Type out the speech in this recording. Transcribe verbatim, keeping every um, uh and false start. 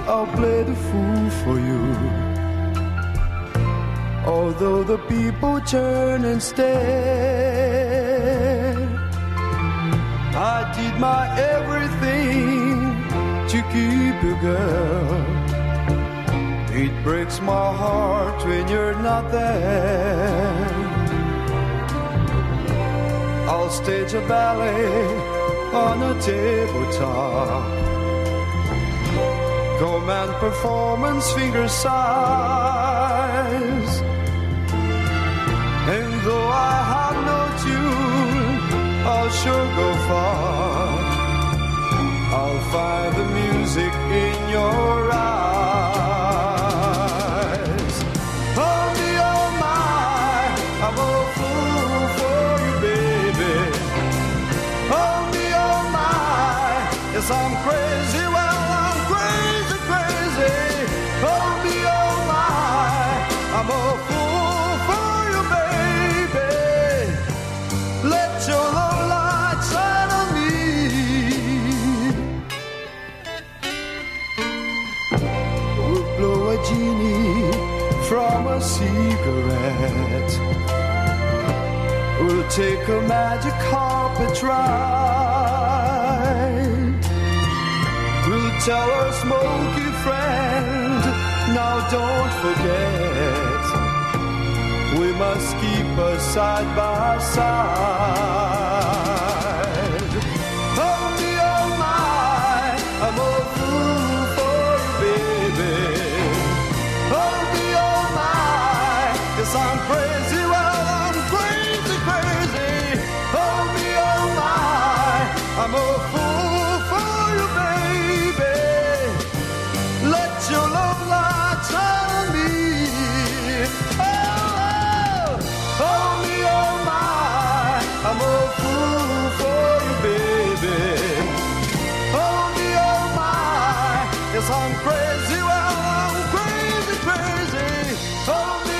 I'll play the fool for you. Although the people turn and stare, I did my everything to keep you, girl. It breaks my heart when you're not there. I'll stage a ballet on a tabletop, command performance finger size. And though I have no tune, I'll sure go far. I'll find the music in your eyes. Oh me, oh my, I'm a fool for you, baby. Oh me, oh my, yes I'm crazy, well I'm crazy, crazy. Oh me, oh my, I'm a fool for you, baby. Let your love light shine on me. We'll blow a genie from a cigarette. We'll take a magic carpet ride. We'll tell our smoky friend, now don't forget, we must keep us side by side. Oh me, oh my, I'm a fool for you, baby. Oh me, oh my, yes I'm crazy, well I'm crazy, crazy. Oh me, oh my, I'm a fool for you, baby. Let your love light shine on me. Oh, oh, oh me, oh my, I'm a fool for you, baby. Oh me, oh my, yes I'm crazy, well I'm crazy, crazy. Oh me,